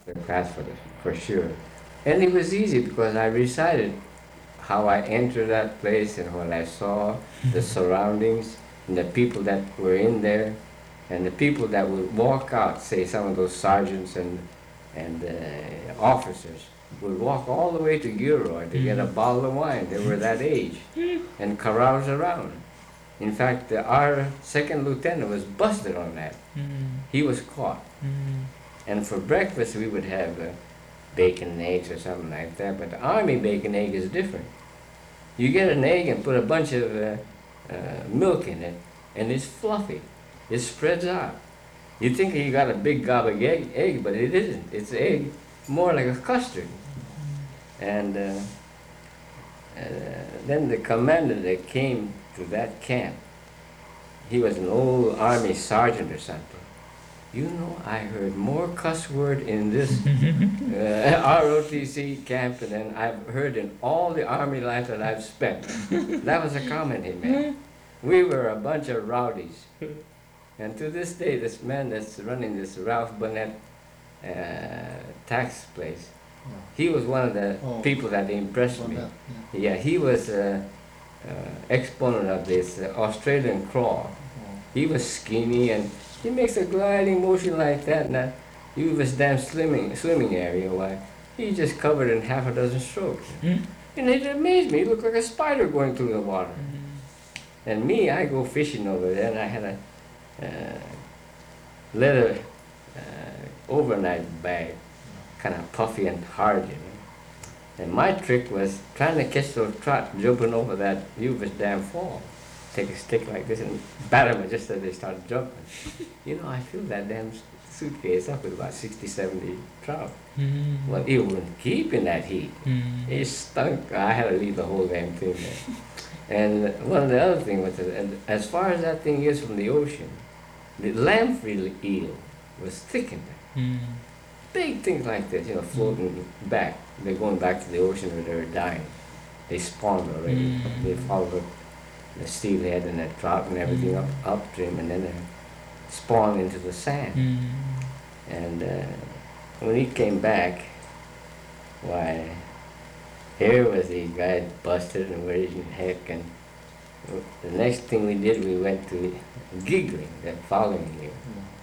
the class for sure. And it was easy because I recited how I entered that place and what I saw, the surroundings, and the people that were in there, and the people that would walk out, say some of those sergeants and officers, would walk all the way to Gilroy to get a bottle of wine. They were that age, and carouse around. In fact, our second lieutenant was busted on that. He was caught. And for breakfast, we would have bacon and eggs or something like that. But the Army bacon egg is different. You get an egg and put a bunch of milk in it, and it's fluffy. It spreads out. You think you got a big gob of egg, but it isn't. It's egg, more like a custard. And then the commander that came to that camp, he was an old Army sergeant or something. You know, I heard more cuss word in this ROTC camp than I've heard in all the Army life that I've spent. That was a comment he made. We were a bunch of rowdies. And to this day, this man that's running this Ralph Burnett tax place, he was one of the people that impressed me. Yeah, he was an exponent of this Australian crawl. He was skinny and he makes a gliding motion like that. Now, he was damn swimming area. Why? He just covered in half a dozen strokes. And it amazed me. He looked like a spider going through the water. And me, I go fishing over there, and I had a leather overnight bag, kind of puffy and hard, you know. And my trick was trying to catch those trout jumping over that Uva's Dam Fall. Take a stick like this and bat them just as they start jumping. You know, I filled that damn suitcase up with about 60, 70 trout. Well, it wouldn't keep in that heat. It stunk. I had to leave the whole damn thing there. And one of the other things was that, as far as that thing is from the ocean, the lamprey eel was thick in there. Big things like this, you know, floating back. They're going back to the ocean where they're dying. They spawned already. They followed the steelhead and the trout and everything upstream, and then they spawned into the sand. And when he came back, why, here was these guys busted and where the heck, and the next thing we did, we went to Giggling that following year.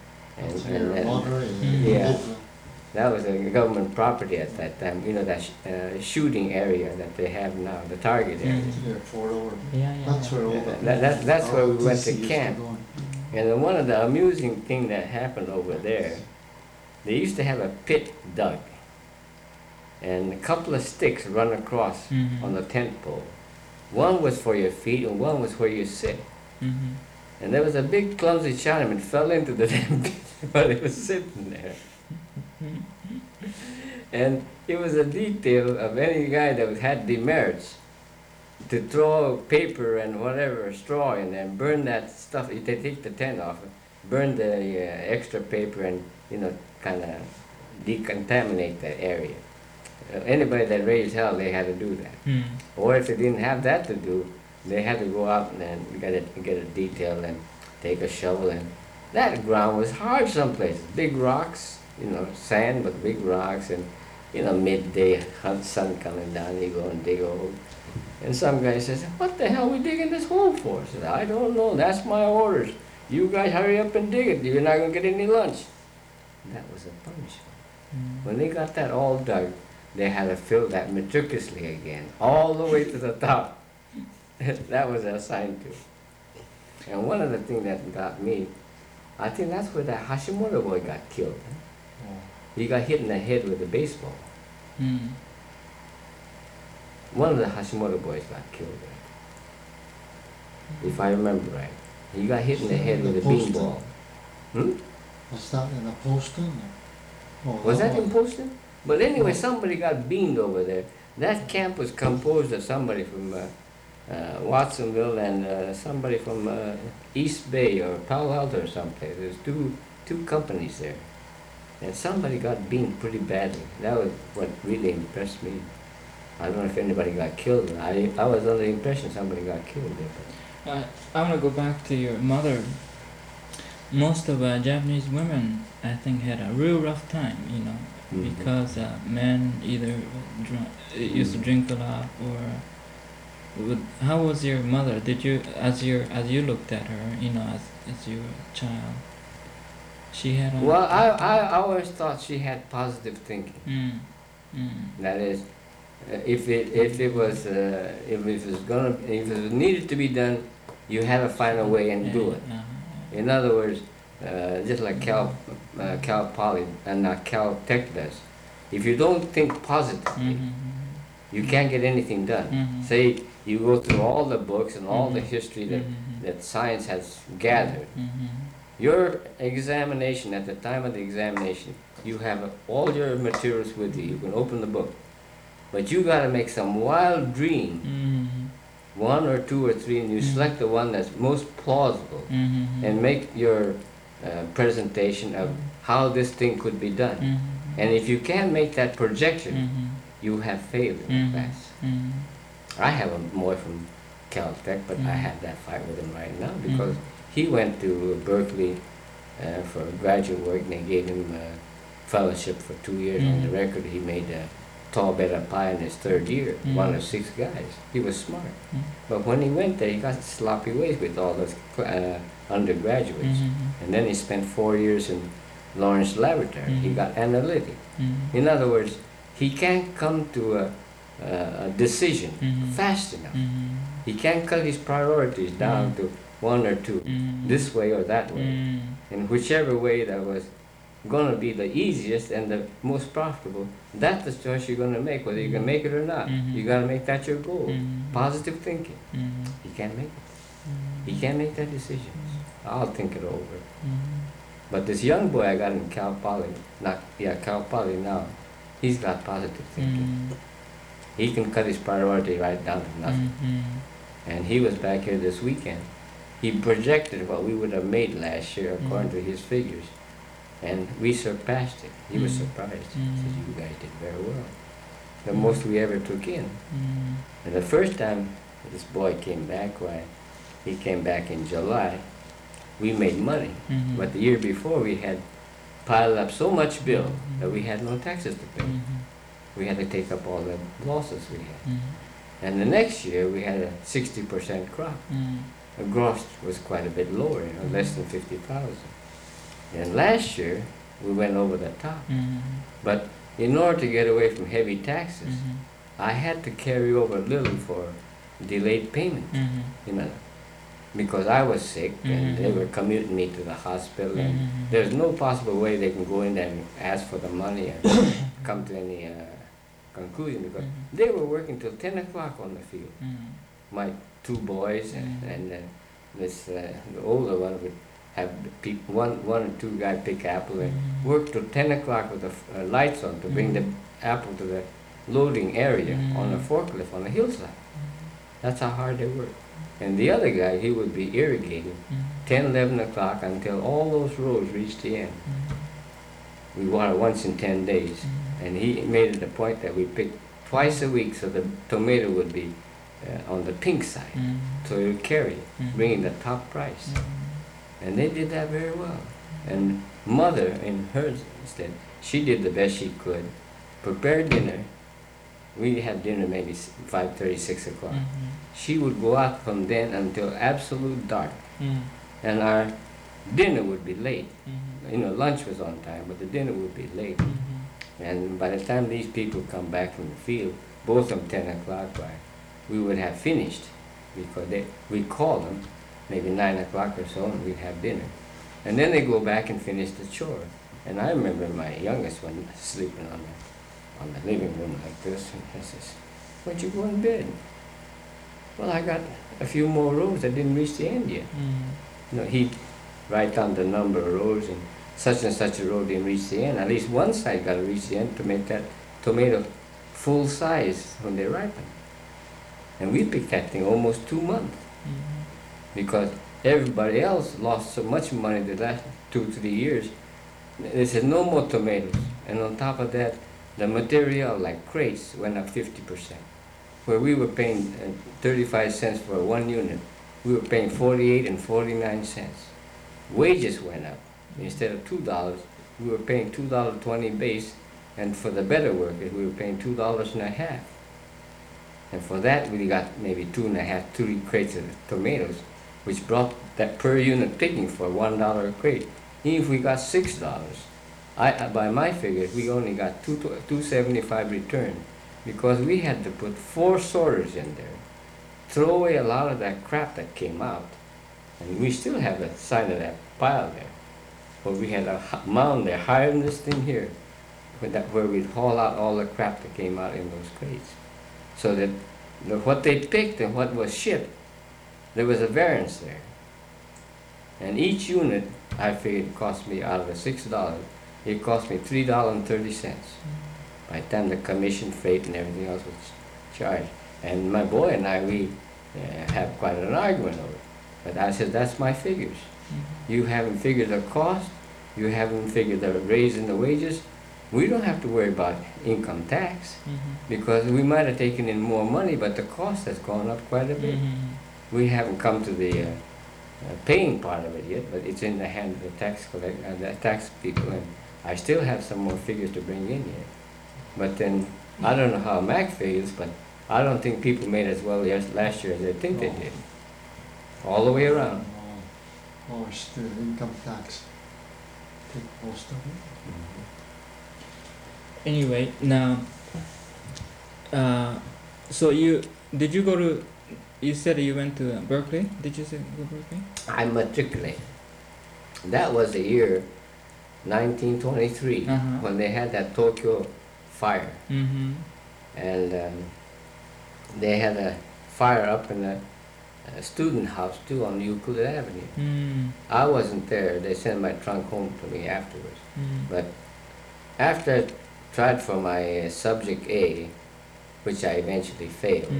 Yeah, that was a government property at that time. You know, that shooting area that they have now, the target area. That's where we went to camp. And then one of the amusing thing that happened over there, they used to have a pit dug, and a couple of sticks run across on the tent pole. One was for your feet, and one was where you sit. And there was a big clumsy Chinaman fell into the damn pit while he was sitting there. And it was a detail of any guy that had demerits to throw paper and whatever, straw in there and burn that stuff. They take the tent off, burn the extra paper and, you know, kind of decontaminate that area. Anybody that raised hell, they had to do that. Or if they didn't have that to do, they had to go out and then get a detail and take a shovel. And that ground was hard some places. Big rocks, you know, sand, but big rocks. And, you know, midday, hot sun coming down, you go and dig a hole. And some guy says, what the hell are we digging this hole for? I said, I don't know, that's my orders. You guys hurry up and dig it, you're not going to get any lunch. And that was a punishment. When they got that all dug, they had to fill that meticulously again, all the way to the top. That was assigned to. And one of the things that got me, I think that's where that Hashimoto boy got killed. He got hit in the head with a baseball. One of the Hashimoto boys got killed there, if I remember right. He got hit in the head with a beanball. Was that in the Poston? Was that in Poston? But anyway, somebody got beamed over there. That camp was composed of somebody from Watsonville and somebody from East Bay or Palo Alto or someplace. There's two companies there. And somebody got beamed pretty badly. That was what really impressed me. I don't know if anybody got killed. I was under the impression somebody got killed there. I want to go back to your mother. most of Japanese women, I think, had a real rough time, because men either used to drink a lot or. How was your mother? Did you, as you looked at her, as your child, she had a. Well, I always thought she had positive thinking. That is, if it was needed to be done, you had to find a way and do it. In other words, just like Cal Poly and Cal Tech does, if you don't think positively, you can't get anything done. Say you go through all the books and all the history that science has gathered. Your examination, at the time of the examination, you have all your materials with you. You can open the book. But you got to make some wild dream, one or two or three, and you select the one that's most plausible and make your presentation of how this thing could be done. And if you can't make that projection, you have failed in the class. I have a boy from Caltech, but I have that fight with him right now because he went to Berkeley for graduate work, and they gave him a fellowship for 2 years. On the record, he made a tall beta pi in his third year, one of 6 guys. He was smart. But when he went there, he got sloppy ways with all those undergraduates. And then he spent 4 years in Lawrence Laboratory. He got analytic. In other words, he can't come to a decision fast enough. He can't cut his priorities down to 1 or 2, this way or that way. And whichever way that was going to be the easiest and the most profitable, that's the choice you're going to make, whether you can make it or not. You got to make that your goal. Positive thinking. He can't make it. He can't make that decision. I'll think it over. But this young boy I got in Cal Poly now, he's got positive thinking. He can cut his priority right down to nothing. And he was back here this weekend. He projected what we would have made last year according to his figures. And we surpassed it. He was surprised. He said, "You guys did very well. The most we ever took in." And the first time this boy came back, he came back in July, we made money. But the year before we had piled up so much bill that we had no taxes to pay. We had to take up all the losses we had. And the next year we had a 60% crop. The gross was quite a bit lower, less than 50,000. And last year we went over the top. But in order to get away from heavy taxes, I had to carry over a little for delayed payment, because I was sick and they were commuting me to the hospital, and there's no possible way they can go in there and ask for the money and come to any conclusion, because they were working till 10 o'clock on the field. My 2 boys and the older one would have people, one or 2 guys pick apple and work till 10 o'clock with the lights on to bring the apple to the loading area on a forklift on the hillside. That's how hard they work. And the other guy, he would be irrigating 10, 11 o'clock until all those rows reached the end. We water once in 10 days. And he made it a point that we picked twice a week so the tomato would be on the pink side. So it would carry, bringing the top price. And they did that very well. And mother, in her stead, she did the best she could, prepared dinner. We had dinner maybe 5:30, 6 o'clock. She would go out from then until absolute dark. And our dinner would be late. Lunch was on time, but the dinner would be late. And by the time these people come back from the field, both of them 10 o'clock we would have finished, because we call them maybe 9 o'clock or so, and we'd have dinner. And then they go back and finish the chore. And I remember my youngest one sleeping on the living room like this, and he says, "Why'd you go in bed?" "Well, I got a few more rows that didn't reach the end yet." He'd write down the number of rows, and such a row didn't reach the end. At least one side got to reach the end to make that tomato full size when they ripen. And we picked that thing almost 2 months, because everybody else lost so much money the last 2-3 years. They said no more tomatoes. And on top of that, the material, like crates, went up 50%. Where we were paying 35 cents for 1 unit, we were paying 48 and 49 cents. wages went up. Instead of $2, we were paying $2.20 base, and for the better workers, we were paying $2.50. And for that, we got maybe 3 crates of tomatoes, which brought that per unit picking for $1 a crate. Even if we got $6, by my figures, we only got $2.75 return, because we had to put 4 sorters in there, throw away a lot of that crap that came out, and we still have the side of that pile there. But we had a mound there higher than this thing here, where we'd haul out all the crap that came out in those crates. So that what they picked and what was shipped, there was a variance there. And each unit, I figured, cost me, out of the $6, it cost me $3.30. By the time the commission, freight, and everything else was charged. And my boy and I, we have quite an argument over it. But I said, that's my figures. You haven't figured the cost, you haven't figured the raise in the wages. We don't have to worry about income tax, because we might have taken in more money, but the cost has gone up quite a bit. We haven't come to the paying part of it yet, but it's in the hand of the tax people, and I still have some more figures to bring in here. But then, I don't know how Mac feels, but I don't think people made as well last year as they think they did. All the way around. Or still income tax take most of it. Anyway, now, so did you go to? You said you went to Berkeley. Did you say go to Berkeley? I matriculated. That was the year 1923, when they had that Tokyo fire. And they had a fire up in the student house too on Euclid Avenue. I wasn't there. They sent my trunk home to me afterwards. But after I tried for my subject A, which I eventually failed,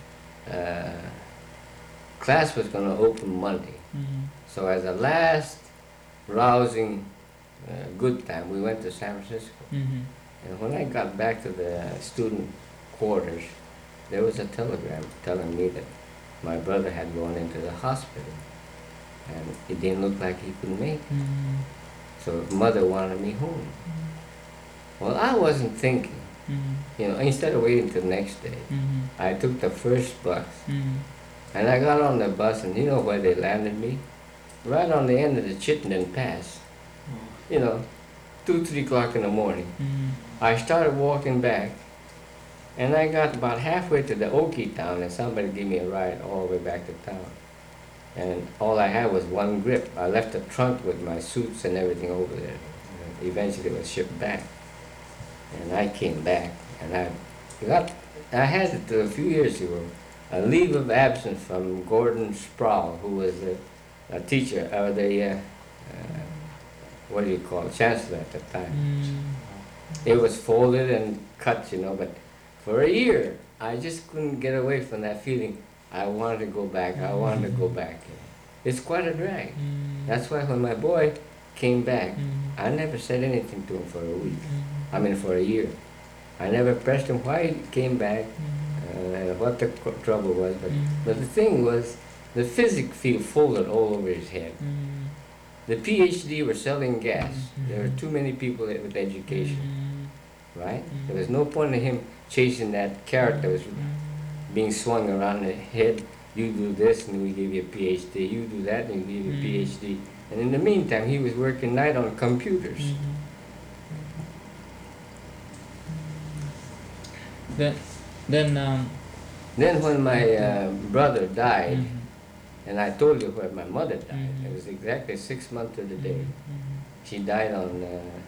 class was going to open Monday. So as a last rousing good time, we went to San Francisco. And when I got back to the student quarters, there was a telegram telling me that my brother had gone into the hospital, and it didn't look like he could make it. So mother wanted me home. Well, I wasn't thinking. Instead of waiting till the next day, I took the first bus. And I got on the bus, and you know where they landed me? Right on the end of the Chittenden Pass. 2, 3 o'clock in the morning. I started walking back, and I got about halfway to the Okie town, and somebody gave me a ride all the way back to town. And all I had was one grip. I left the trunk with my suits and everything over there. And eventually it was shipped back. And I came back, and I had it a few years ago, a leave of absence from Gordon Sproul, who was a teacher, or chancellor at the time. It was folded and cut, but for a year, I just couldn't get away from that feeling. I wanted to go back. I wanted to go back. It's quite a drag. That's why when my boy came back, I never said anything to him for a week. For a year. I never pressed him why he came back, what the trouble was. But the thing was, the physics field folded all over his head. The PhD were selling gas. There were too many people with education, right? There was no point in him chasing that carrot that was being swung around the head. You do this and we give you a PhD. You do that and we give you a PhD. And in the meantime, he was working night on computers. Then when my brother died, and I told you where my mother died, it was exactly 6 months to the day. She died on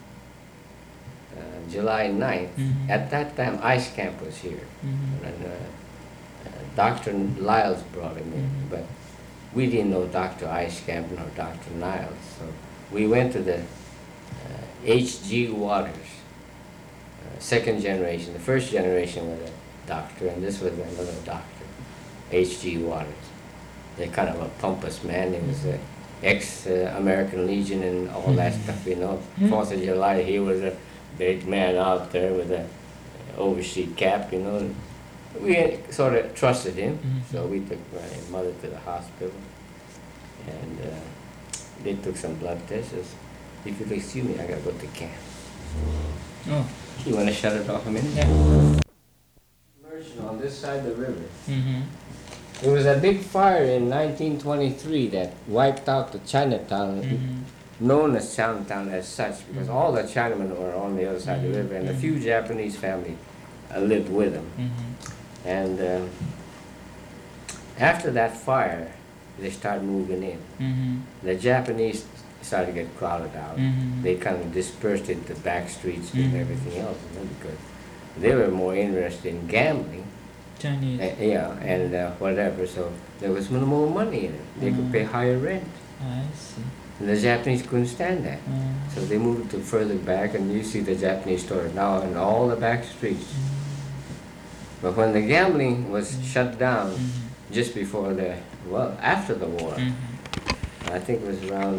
July 9th. At that time, Ice Camp was here. And Dr. Lyles brought him in, but we didn't know Dr. Ice Camp nor Dr. Niles. So we went to the H.G. Waters, second generation. The first generation was a doctor, and this was another doctor, H.G. Waters. They're kind of a pompous man. He was an ex-American Legion and all that stuff, 4th of July, he was a big man out there with an overseas cap, We sort of trusted him, so we took my mother to the hospital. And they took some blood tests. If you'll excuse me, I gotta go to camp. Oh. You wanna shut it off a minute? Yeah. Immersion on this side of the river. Mm-hmm. There was a big fire in 1923 that wiped out the Chinatown, known as Chinatown as such, because all the Chinamen were on the other side of the river, and a few Japanese families lived with them. And after that fire, they started moving in. The Japanese started to get crowded out. They kind of dispersed into back streets and everything else, because they were more interested in gambling. Chinese. And whatever. So there was no more money in it. They could pay higher rent. I see. And the Japanese couldn't stand that. So they moved to further back, and you see the Japanese stores now in all the back streets. But when the gambling was shut down just before after the war, I think it was around,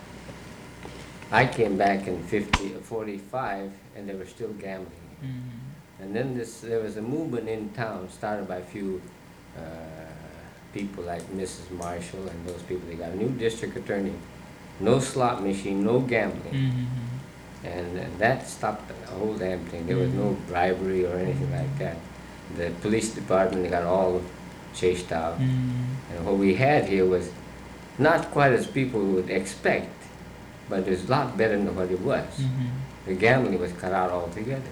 I came back in 45, and they were still gambling. And then there was a movement in town started by a few people like Mrs. Marshall and those people. They got a new district attorney, no slot machine, no gambling. And that stopped the whole damn thing. There was no bribery or anything like that. The police department got all chased out. And what we had here was not quite as people would expect, but it's a lot better than what it was. The gambling was cut out altogether.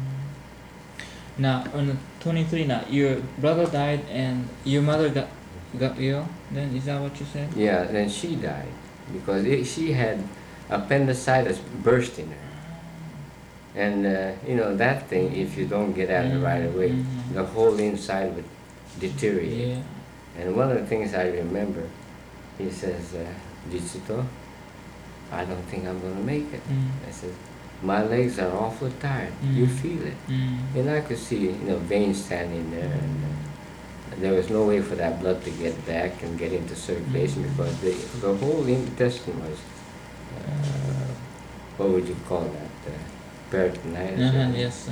Now, on the 23, now your brother died and your mother got ill. Then is that what you said? Yeah, then she died because she had appendicitis burst in her, and that thing. If you don't get at it right away, the whole inside would deteriorate. Yeah. And one of the things I remember, he says, "Dichito, I don't think I'm gonna make it." I said, "My legs are awfully tired. You feel it." And I could see, veins standing there, and there was no way for that blood to get back and get into circulation because the whole intestine was, what would you call that? Peritonitis. Yes.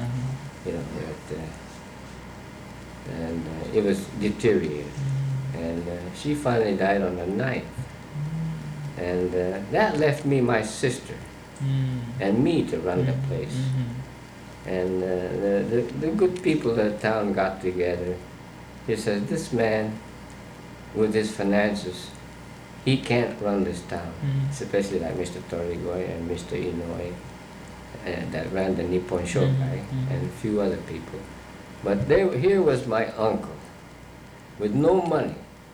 And it was deteriorated. And she finally died on the 9th. And that left me my sister. And me to run the place. And the good people of the town got together. He said, this man, with his finances, he can't run this town, especially like Mr. Torigoy and Mr. Inoue, that ran the Nippon Shokai, and a few other people. But here was my uncle, with no money,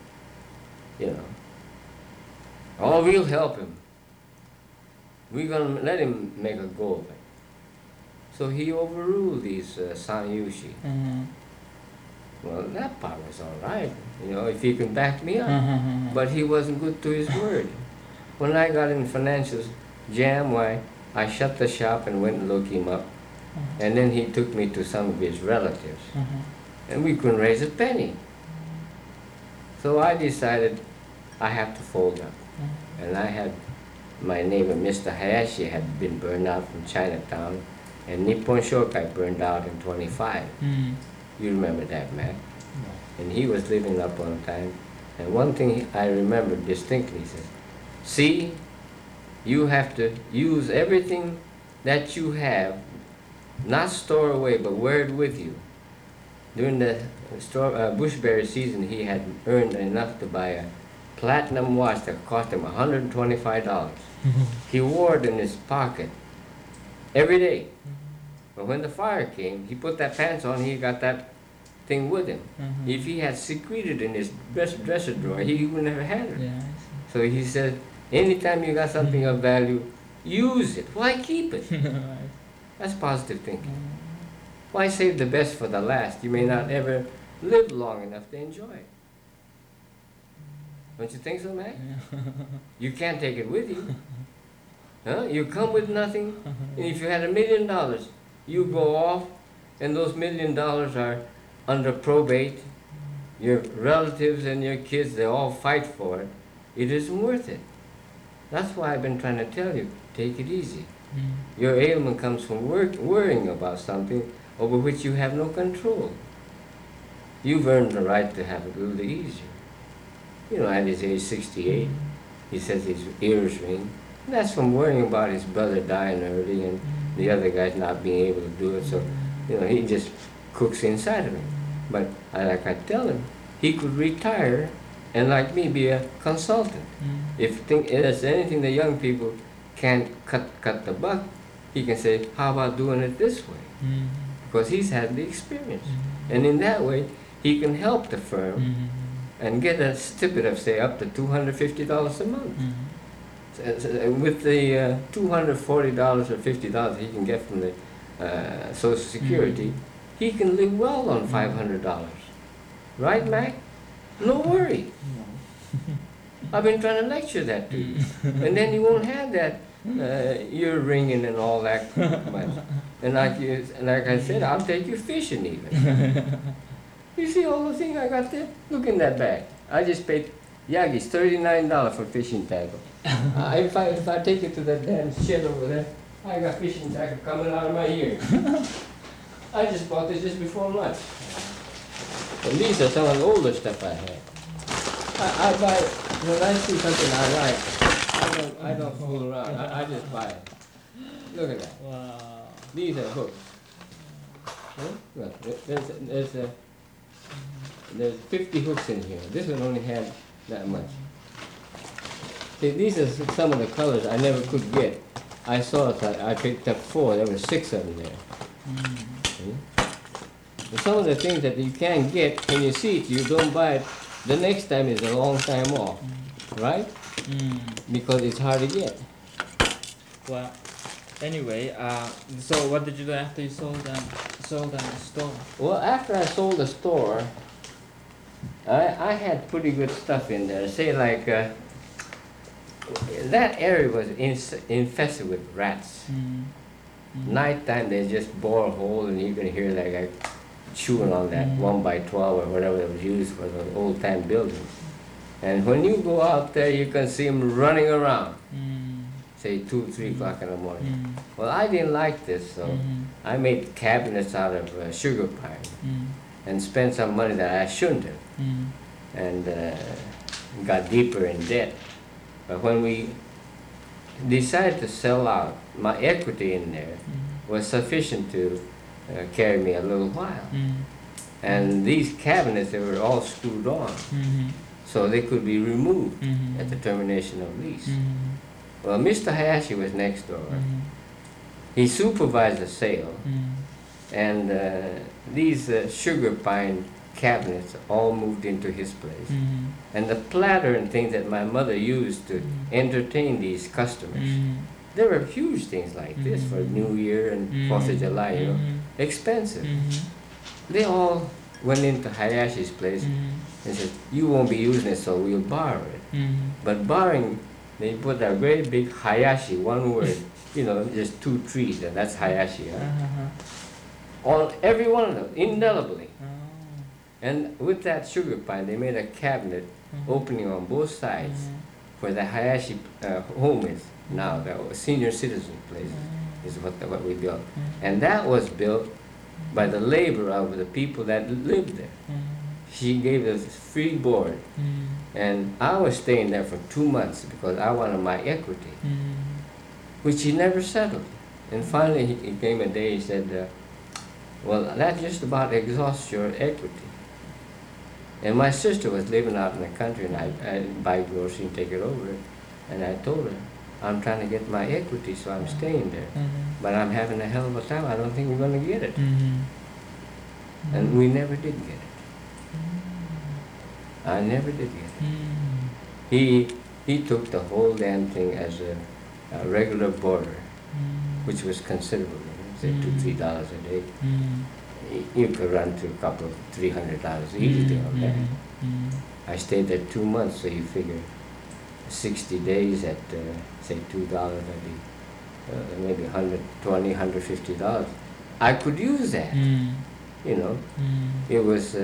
Oh, we'll help him. We're going to let him make a go of it. So he overruled these Sanyushi. Well, that part was all right, if he can back me up. But he wasn't good to his word. When I got in financial jam, I shut the shop and went and looked him up. And then he took me to some of his relatives. And we couldn't raise a penny. So I decided I have to fold up. And I had my neighbor, Mr. Hayashi, had been burned out from Chinatown, and Nippon Shokai burned out in 25. You remember that, man? No. And he was living up on time. And one thing I remember distinctly, he says, see, you have to use everything that you have, not store away, but wear it with you. During the bushberry season, he had earned enough to buy a platinum watch that cost him $125. He wore it in his pocket every day. But when the fire came, he put that pants on, he got that thing with him. If he had secreted in his dresser drawer, he would never had it. Yeah, So he said, anytime you got something of value, use it. Why keep it? That's positive thinking. Why save the best for the last? You may not ever live long enough to enjoy it. Don't you think so, man? You can't take it with you. You come with nothing, and if you had $1 million, you go off, and those $1 million are under probate. Your relatives and your kids, they all fight for it. It isn't worth it. That's why I've been trying to tell you, take it easy. Your ailment comes from worrying about something over which you have no control. You've earned the right to have it a little easier. At his age 68, He says his ears ring. And that's from worrying about his brother dying early and the other guys not being able to do it. So, he just cooks inside of him. But like I tell him, he could retire and like me be a consultant. If there's anything the young people can't cut the buck, he can say, how about doing it this way? Because he's had the experience. And in that way, he can help the firm and get a stipend of, say, up to $250 a month. So with the $240 or $50 he can get from the Social Security, he can live well on $500. Right, Mac? No worry. I've been trying to lecture that to you. And then you won't have that ear ringing and all that much. And like I said, I'll take you fishing even. You see all those things I got there? Look in that bag. I just paid Yagis $39 for fishing tackle. If I take it to that damn shed over there, I got fishing tackle coming out of my ear. I just bought this just before lunch. And these are some of the older stuff I had. I buy, when I see something I like, I don't fool around. I just buy it. Look at that. Wow. These are hooks. Huh? Look, there's 50 hooks in here. This one only had that much. See, these are some of the colors I never could get. I saw it, I picked up 4, there were 6 of them there. See? And some of the things that you can't get, when you see it, you don't buy it, the next time is a long time off, right? Because it's hard to get. Well, anyway, so what did you do after you sold the store? Well, after I sold the store, I had pretty good stuff in there. Say like, that area was infested with rats. Nighttime they just bore a hole and you can hear that guy chewing on that 1x12 or whatever it was used for the old time buildings. And when you go out there, you can see them running around. Say 2, 3 o'clock in the morning. Well, I didn't like this, so I made cabinets out of sugar pine and spent some money that I shouldn't have, and got deeper in debt. But when we decided to sell out, my equity in there was sufficient to carry me a little while. And these cabinets, they were all screwed on, so they could be removed at the termination of lease. Well, Mr. Hayashi was next door. He supervised the sale, and these sugar pine cabinets all moved into his place. And the platter and things that my mother used to entertain these customers, there were huge things like this for New Year and 4th of July, expensive. They all went into Hayashi's place and said, you won't be using it, so we'll borrow it. But borrowing, they put a great big Hayashi, one word, just 2 trees, and that's Hayashi. On every one of them, indelibly. And with that sugar pine, they made a cabinet opening on both sides where the Hayashi home is now, the senior citizen place is what we built. And that was built by the labor of the people that lived there. She gave us free board. And I was staying there for 2 months because I wanted my equity, which he never settled. And finally, he came a day, he said, well, that just about exhausts your equity. And my sister was living out in the country, and I'd buy groceries and take it over. And I told her, I'm trying to get my equity, so I'm staying there. But I'm having a hell of a time. I don't think we're going to get it. And we never did get it. I never did get it. He took the whole damn thing as a regular boarder, which was considerable, say $2, $3 a day. You could run to a couple of $300 easily on that. I stayed there 2 months, so you figure 60 days at say $2, that'd be maybe $120, $150. I could use that, It was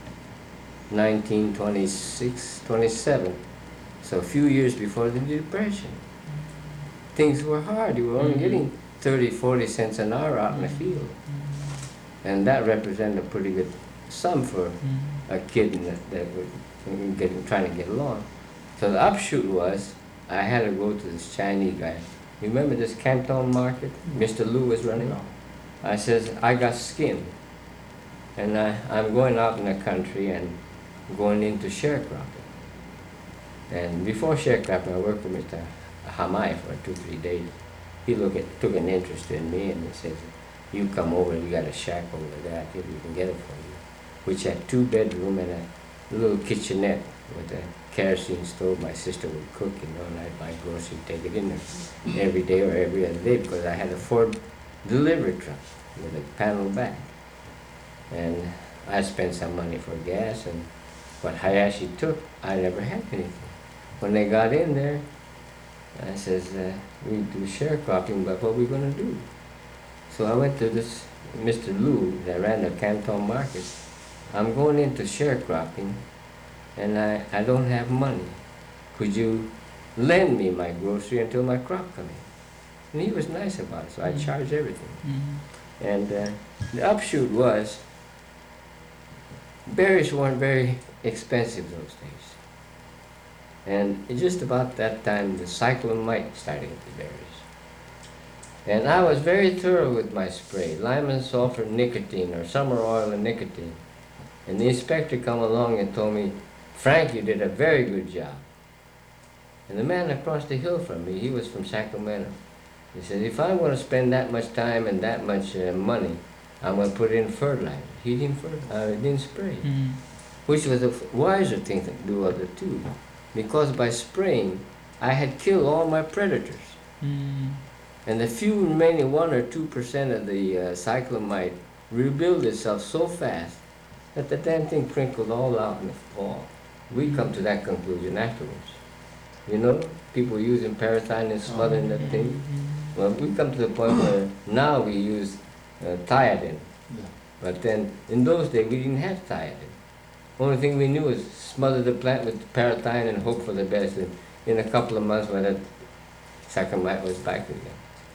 1926, 27, so a few years before the Depression. Things were hard. You were only getting 30, 40 cents an hour out in the field. And that represented a pretty good sum for a kid that was trying to get along. So the upshoot was, I had to go to this Chinese guy. You remember this Canton market Mr. Liu was running? No. I says, I got skin. And I'm going out in the country and going into sharecropping. And before sharecropping, I worked with Mr. Hamai for 2-3 days. He took an interest in me and he says, you come over, we got a shack over there, I think we can get it for you. Which had 2 bedroom and a little kitchenette with a kerosene stove. My sister would cook, and I'd buy groceries, take it in there every day or every other day because I had a Ford delivery truck with a panel back. And I spent some money for gas, and what Hayashi took, I never had anything. When they got in there, I says, we do sharecropping, but what are we going to do? So I went to this Mr. Liu that ran the Canton market. I'm going into sharecropping, and I don't have money. Could you lend me my grocery until my crop come in? And he was nice about it, so I charged everything. Mm-hmm. And the upshoot was, berries weren't very expensive those days. And just about that time, the cyclone mite started with the berries. And I was very thorough with my spray, lime sulfur nicotine or summer oil and nicotine. And the inspector come along and told me, Frank, you did a very good job. And the man across the hill from me, he was from Sacramento. He said, if I'm going to spend that much time and that much money, I'm going to put in fertilizer. He didn't spray. Mm-hmm. Which was a wiser thing to do of the two. Because by spraying, I had killed all my predators. Mm-hmm. And the few remaining 1 or 2% of the cyclone mite rebuild itself so fast that the damn thing crinkled all out in the fall. We come to that conclusion afterwards. You know, people using parathine and smothering that thing. Well, we come to the point where now we use thiodine. Yeah. But then, in those days, we didn't have thiodine. Only thing we knew was smother the plant with parathine and hope for the best. And in a couple of months, when that cyclone mite was back again.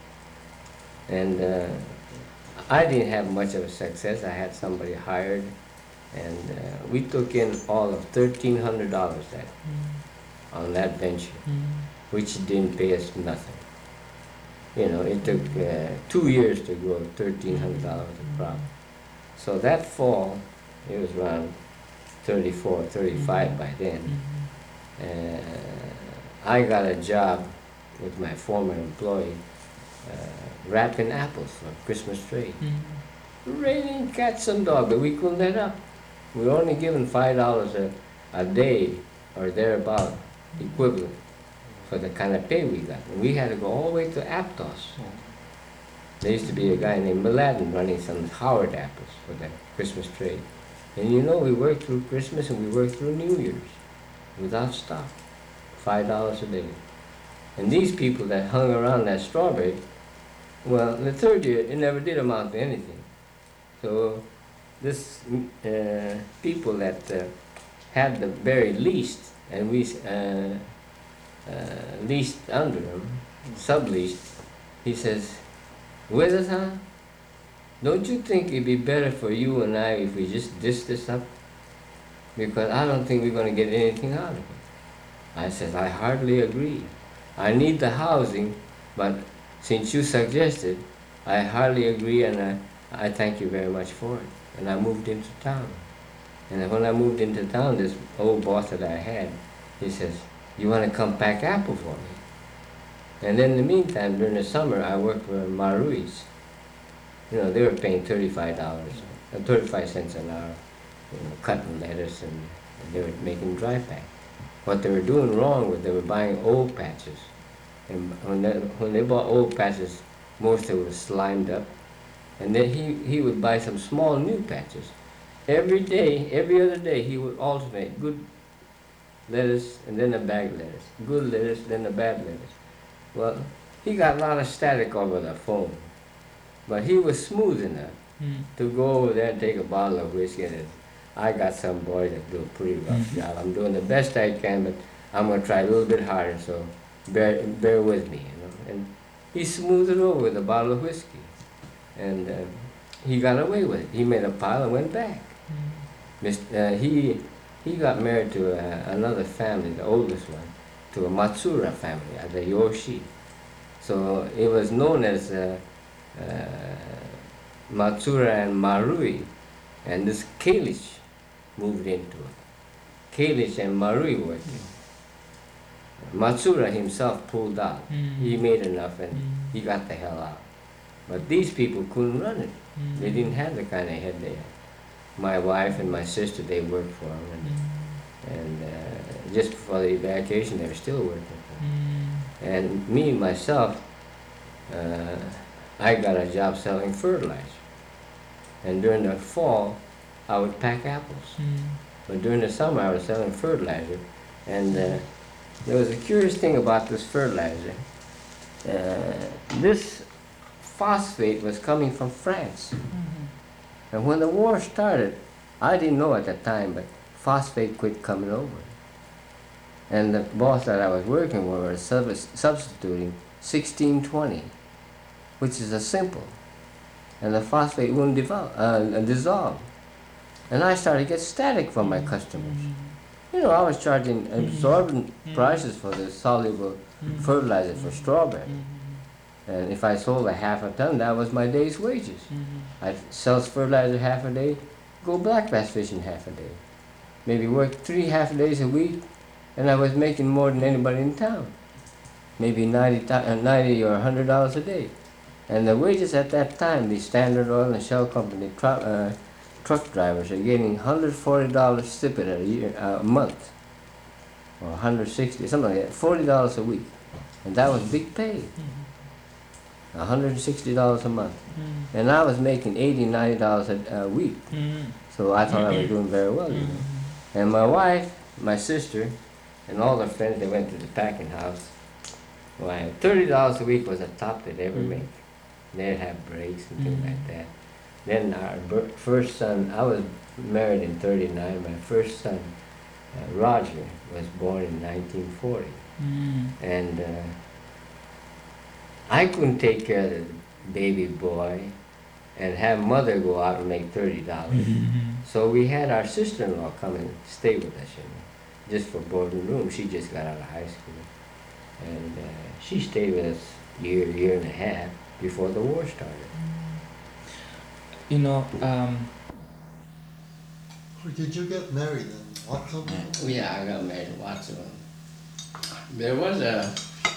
And I didn't have much of a success. I had somebody hired, and we took in all of $1,300 on that venture, which didn't pay us nothing. You know, it took 2 years to grow $1,300 a crop. So that fall, it was around 34, 35 by then. I got a job with my former employee wrapping apples for Christmas tree. Raining cats and dogs, but we couldn't let up. We were only given $5 a day or thereabout equivalent for the kind of pay we got. And we had to go all the way to Aptos. There used to be a guy named Mladen running some Howard apples for the Christmas trade. And you know, we worked through Christmas and we worked through New Year's without stop, $5 a day. And these people that hung around that strawberry, well, the third year, it never did amount to anything. So this people that had the berry leased, and we leased under him, subleased, he says, Weathertown, don't you think it'd be better for you and I if we just dish this up? Because I don't think we're going to get anything out of it. I said, I hardly agree. I need the housing, but since you suggested, I hardly agree, and I thank you very much for it. And I moved into town. And when I moved into town, this old boss that I had, he says, you want to come pack apple for me? And then in the meantime, during the summer, I worked for Marui's. You know, they were paying $35 cents an hour, you know, cutting lettuce, and they were making dry pack. What they were doing wrong was they were buying old patches. And when they bought old patches, most of it was slimed up. And then he would buy some small new patches. Every day, every other day, he would alternate good lettuce and then a bad lettuce, good lettuce, then a bad lettuce. Well, he got a lot of static over the phone, but he was smooth enough to go over there and take a bottle of whiskey. And I got some boys that do a pretty rough job. I'm doing the best I can, but I'm going to try a little bit harder, so bear with me, you know. And he smoothed it over with a bottle of whiskey. And he got away with it. He made a pile and went back. He got married to another family, the oldest one, to a Matsura family, the Yoshi. So it was known as Matsura and Marui, and this Kalish moved into it. Kalish and Marui worked it. Matsura himself pulled out. He made enough and he got the hell out. But these people couldn't run it. They didn't have the kind of head they had. My wife and my sister, they worked for him. And just before the evacuation, they were still working for him. And me, myself, I got a job selling fertilizer. And during the fall, I would pack apples. But during the summer, I was selling fertilizer. And there was a curious thing about this fertilizer. This phosphate was coming from France. And when the war started, I didn't know at the time, but phosphate quit coming over. And the boss that I was working with was substituting 1620, which is a simple. And the phosphate wouldn't dissolve. And I started to get static from my customers. You know, I was charging absorbent prices for the soluble fertilizer for strawberry. And if I sold a half a ton, that was my day's wages. I'd sell fertilizer half a day, go black bass fishing half a day. Maybe work 3 half days a week, and I was making more than anybody in town. Maybe $90 or $100 a day. And the wages at that time, the Standard Oil and Shell Company truck drivers are getting $140 stipend a month, or $160, something like that, $40 a week. And that was big pay. $160 a month. And I was making $80, $90 a week. So I thought I was doing very well, you know. And my wife, my sister, and all their friends, they went to the packing house. Well, $30 a week was the top they'd ever make. They'd have breaks and things like that. Then our first son, I was married in '39. My first son, Roger, was born in 1940. And I couldn't take care of the baby boy and have mother go out and make $30. So we had our sister-in-law come and stay with us, you know, just for boarding room. She just got out of high school. And she stayed with us a year and a half before the war started. You know, Did you get married in Watson? Yeah, I got married in Watson. There was a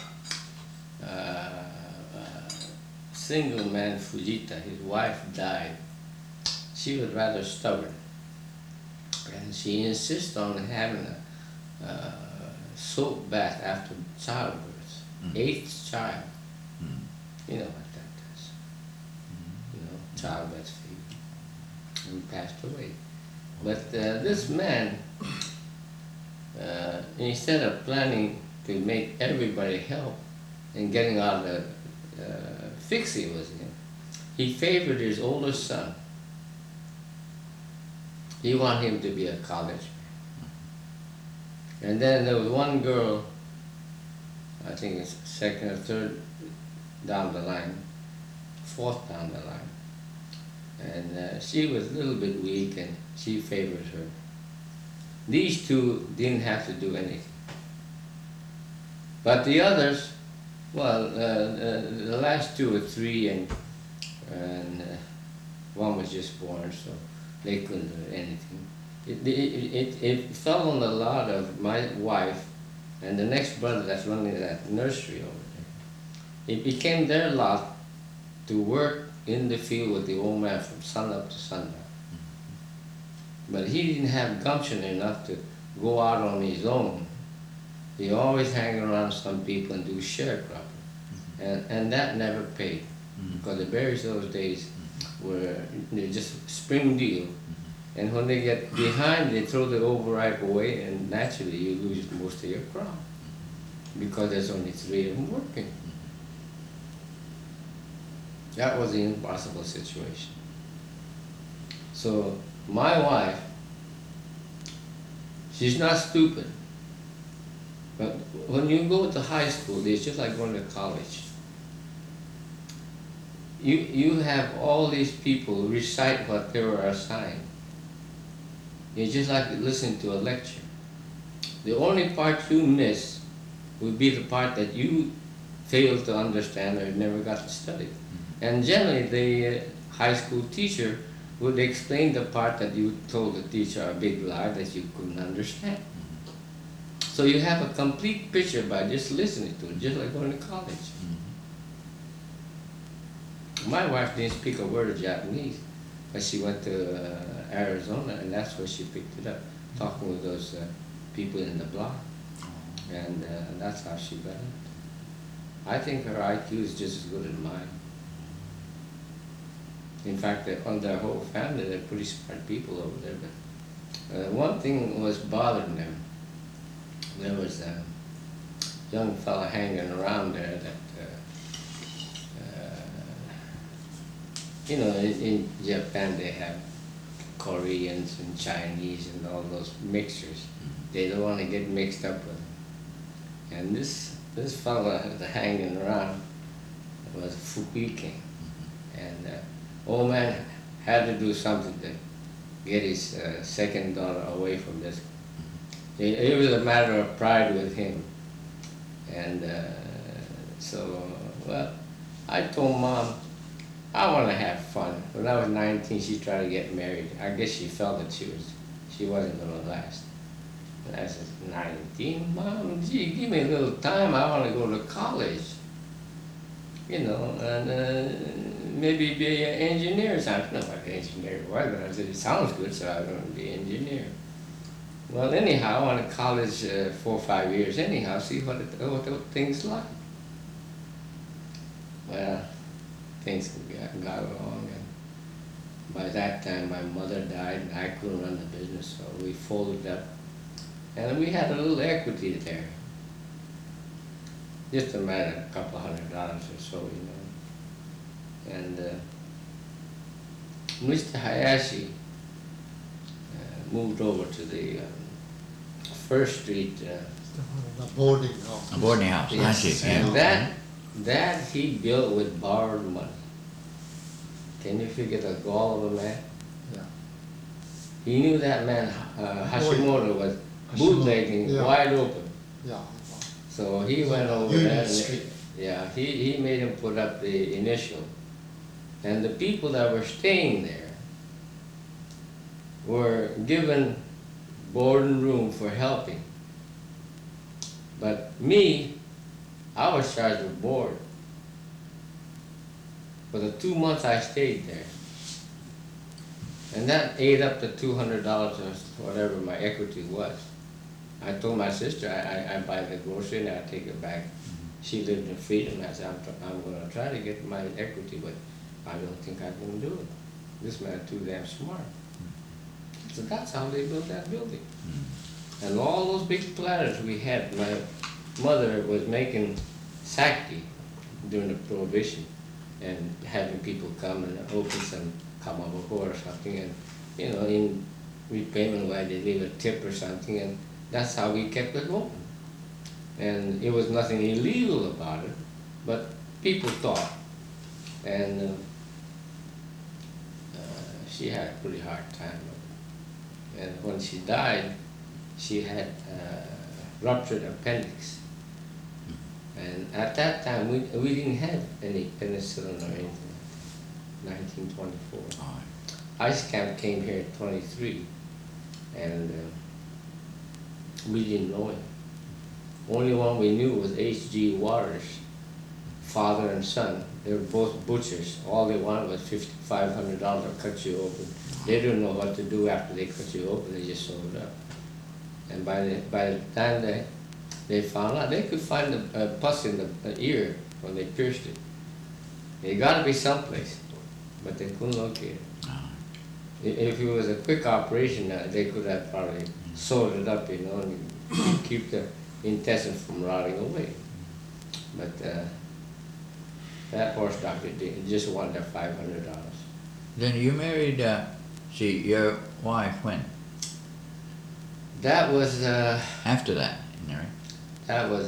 single man, Fujita. His wife died. She was rather stubborn. And she insisted on having a soap bath after childbirth. 8th child. You know what that does. You know, childbirth fever. And passed away. But this man, instead of planning to make everybody help in getting out of the fix he was in, he favored his oldest son. He wanted him to be a college man. And then there was one girl, I think it's second or third down the line, fourth down the line. And she was a little bit weak and she favored her. These two didn't have to do anything. But the others, well, the last 2 or 3 and one was just born, so they couldn't do anything. It fell on the lot of my wife and the next brother that's running that nursery over there. It became their lot to work in the field with the old man from sunup to sundown. But he didn't have gumption enough to go out on his own. He always hang around some people and do sharecropping. And that never paid. Because the berries those days were just spring deal. And when they get behind, they throw the overripe away, and naturally you lose most of your crop. Because there's only 3 of them working. That was an impossible situation. So my wife, she's not stupid. But when you go to high school, it's just like going to college. You have all these people recite what they were assigned. It's just like listening to a lecture. The only part you miss would be the part that you failed to understand or never got to study. And generally, the high school teacher would explain the part that you told the teacher a big lie that you couldn't understand. So you have a complete picture by just listening to it, just like going to college. My wife didn't speak a word of Japanese, but she went to Arizona, and that's where she picked it up, talking with those people in the block. And that's how she got it. I think her IQ is just as good as mine. In fact, on their whole family, they're pretty smart people over there. But one thing was bothering them. There was a young fella hanging around there that, in Japan they have Koreans and Chinese and all those mixtures. They don't want to get mixed up with them. And this fella hanging around was Fukuiken. And old man had to do something to get his second daughter away from this. It was a matter of pride with him. And I told Mom, I want to have fun. When I was 19, she tried to get married. I guess she felt that she wasn't going to last. And I said, 19? Mom, gee, give me a little time. I want to go to college. And maybe be an engineer. So I don't know what an engineer was, but I said, it sounds good, so I was going to be an engineer. Well, anyhow, I went to college 4 or 5 years anyhow, see what things like. Well, things got along, and by that time my mother died and I couldn't run the business, so we folded up. And we had a little equity there. Just a matter of a couple $100 or so, And Mr. Hayashi moved over to the First Street. The boarding house. A boarding house, Yes. I see. And Yeah. that he built with borrowed money. Can you figure the gall of a man? Yeah. He knew that man, Hashimoto, was bootlegging Yeah. wide open. Yeah. So he went over Union there. Street. Yeah, he made him put up the initial. And the people that were staying there were given board and room for helping. But me, I was charged with board. For the 2 months I stayed there. And that ate up to $200 or whatever my equity was. I told my sister I buy the grocery and I take it back. She lived in freedom. I said, I'm going to try to get my equity, but I don't think I can do it. This man's too damn smart. So that's how they built that building. And all those big platters we had, my mother was making sake during the Prohibition and having people come and open some kamaboko or something, and in repayment why they leave a tip or something, and that's how we kept it open. And it was nothing illegal about it, but people thought. And she had a pretty hard time. And when she died, she had ruptured appendix. And at that time, we didn't have any penicillin or anything. 1924. Ice Camp came here in 23, and we didn't know him. Only one we knew was H.G. Waters, father and son. They were both butchers. All they wanted was $500 to cut you open. They didn't know what to do after they cut you open. They just sewed it up. And by the time they found out, they could find a pus in the ear when they pierced it. It got to be someplace, but they couldn't locate it. If it was a quick operation, they could have probably sewed it up, and keep the intestine from rotting away. But that horse doctor just wanted their $500. Then you married, your wife when? That was After that, right? that was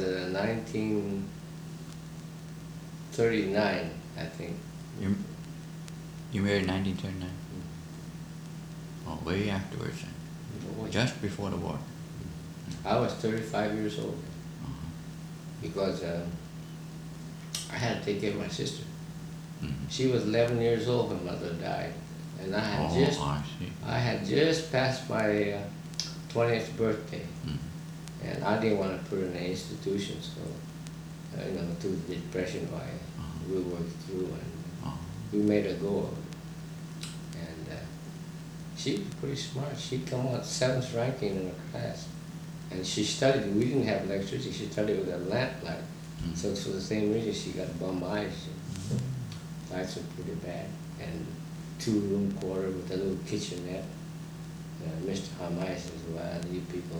1939, I think. You married in 1939? Oh, way afterwards then. Just before the war. I was 35 years old. because I had to take care of my sister. Mhm. She was 11 years old when mother died, and I see. I had just passed my 20th birthday, Mhm. and I didn't want to put her in an institution, so through the depression, we worked through and Oh. we made a go of it. And she was pretty smart. She come out 7th ranking in her class, and she studied. We didn't have electricity. She studied with a lamplight. Mhm. So for the same reason, she got bum eyes. Lights were pretty bad, and 2-room quarter with a little kitchenette. Mr. Hamais is one of you people.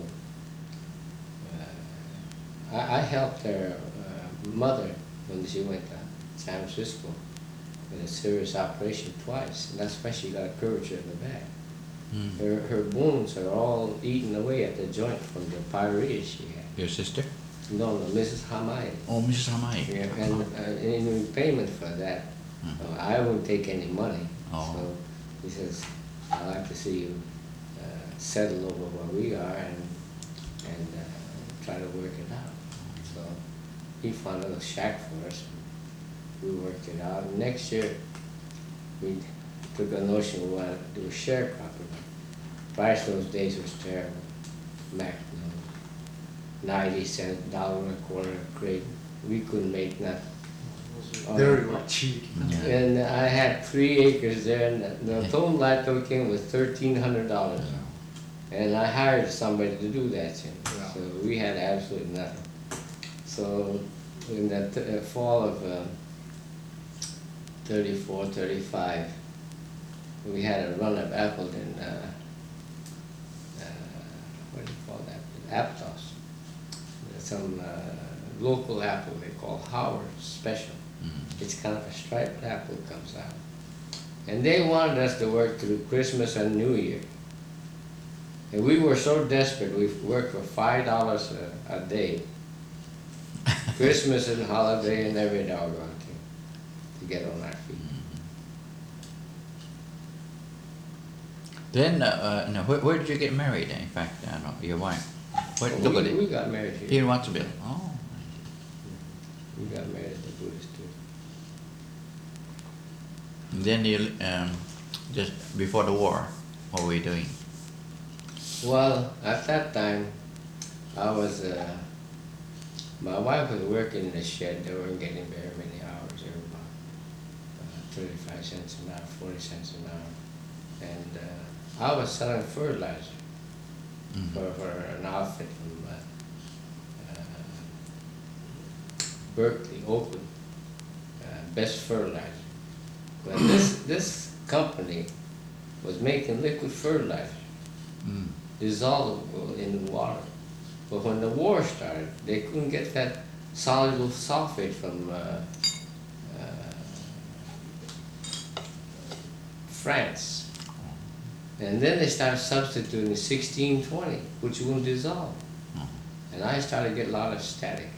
I helped her mother when she went to San Francisco with a serious operation twice, and that's why she got a curvature in the back. Mm. Her bones are all eaten away at the joint from the pyorrhea she had. Your sister? No, Mrs. Hamai. Oh, Mrs. Hamai. Yeah, and in repayment for that, I wouldn't take any money. Oh. So he says, I'd like to see you settle over where we are and try to work it out. So he found a little shack for us. We worked it out. And next year, we took a notion we wanted to do a sharecropping. Price those days was terrible. Mac, 90 cents, $1.25 a crate. We couldn't make nothing. Very cheap. Yeah. And I had 3 acres there, and the total I took in was $1,300. And I hired somebody to do that thing. Yeah. So we had absolutely nothing. So in the fall of 34, 35, we had a run of apples in, what do you call that? Aptos. Some local apple they call Howard Special. It's kind of a striped apple comes out. And they wanted us to work through Christmas and New Year. And we were so desperate, we worked for $5 a day. Christmas and holiday and every doggone thing to get on our feet. Then, no, where did you get married? In fact, I don't know, your wife. Where, We got married here. Here in Watsonville. Oh. We got married at the Buddhist too. And then you, just before the war, what were you doing? Well, at that time, I was, my wife was working in the shed. They weren't getting very many hours. They were about 35 cents an hour, 40 cents an hour. And I was selling fertilizer for an outfit from Berkeley, Oakland, Best Fertilizer. But this company was making liquid fertilizer, dissolvable in the water. But when the war started, they couldn't get that soluble sulfate from France. And then they started substituting 1620, which wouldn't dissolve. And I started to get a lot of static.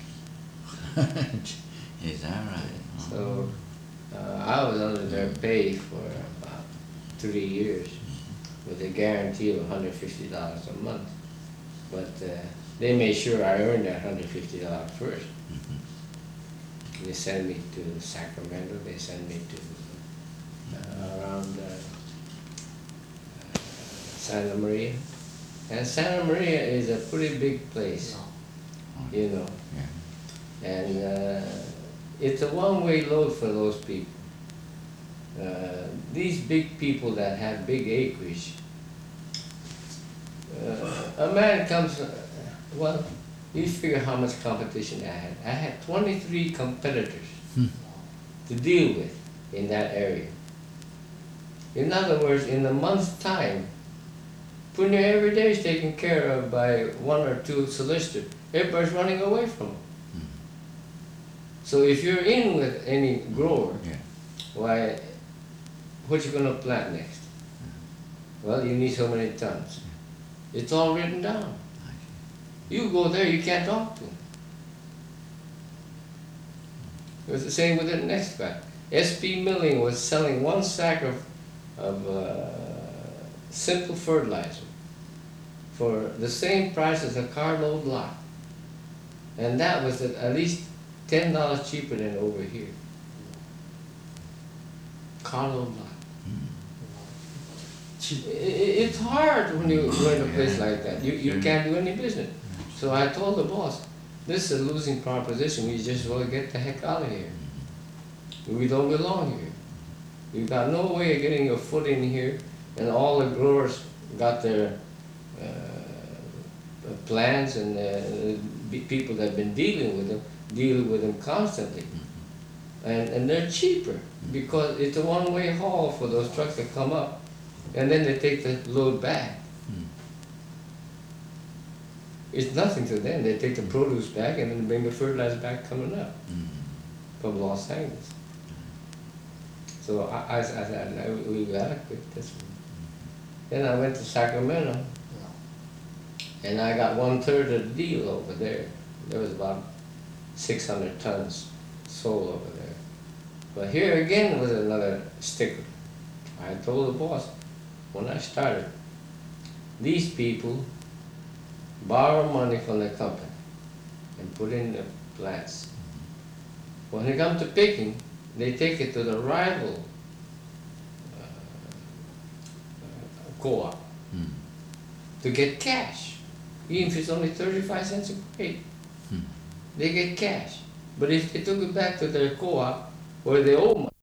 Is that right? Oh. So I was under their pay for about 3 years with a guarantee of $150 a month. But they made sure I earned that $150 first. They sent me to Sacramento, they sent me to around Santa Maria. And Santa Maria is a pretty big place, you know. Yeah. And it's a one-way load for those people. These big people that have big acreage, a man comes, well, you figure how much competition I had. I had 23 competitors to deal with in that area. In other words, in a month's time, pretty near every day is taken care of by 1 or 2 solicitors. Everybody's running away from them. So if you're in with any grower, why, what you gonna plant next? Well, you need so many tons. It's all written down. You go there, you can't talk to them. It was the same with the next guy. SP Milling was selling 1 sack of simple fertilizer for the same price as a carload lot. And that was at least $10 cheaper than over here. Carload lot. Cheap. It's hard when you run a place like that. You can't do any business. So I told the boss, this is a losing proposition. We just want to get the heck out of here. We don't belong here. You got no way of getting your foot in here, and all the growers got their plants, and people that have been dealing with them constantly. And they're cheaper because it's a one-way haul for those trucks that come up, and then they take the load back. It's nothing to them. They take the produce back and then bring the fertilizer back coming up from Los Angeles. So I said, no, we gotta quit this one. Then I went to Sacramento, and I got 1/3 of the deal over there. There was about 600 tons sold over there. But here again was another sticker. I told the boss when I started, these people borrow money from the company and put in the plants. When it comes to picking, they take it to the rival co-op to get cash, even if it's only 35 cents a crate. They get cash. But if they took it back to their co-op where they owe money,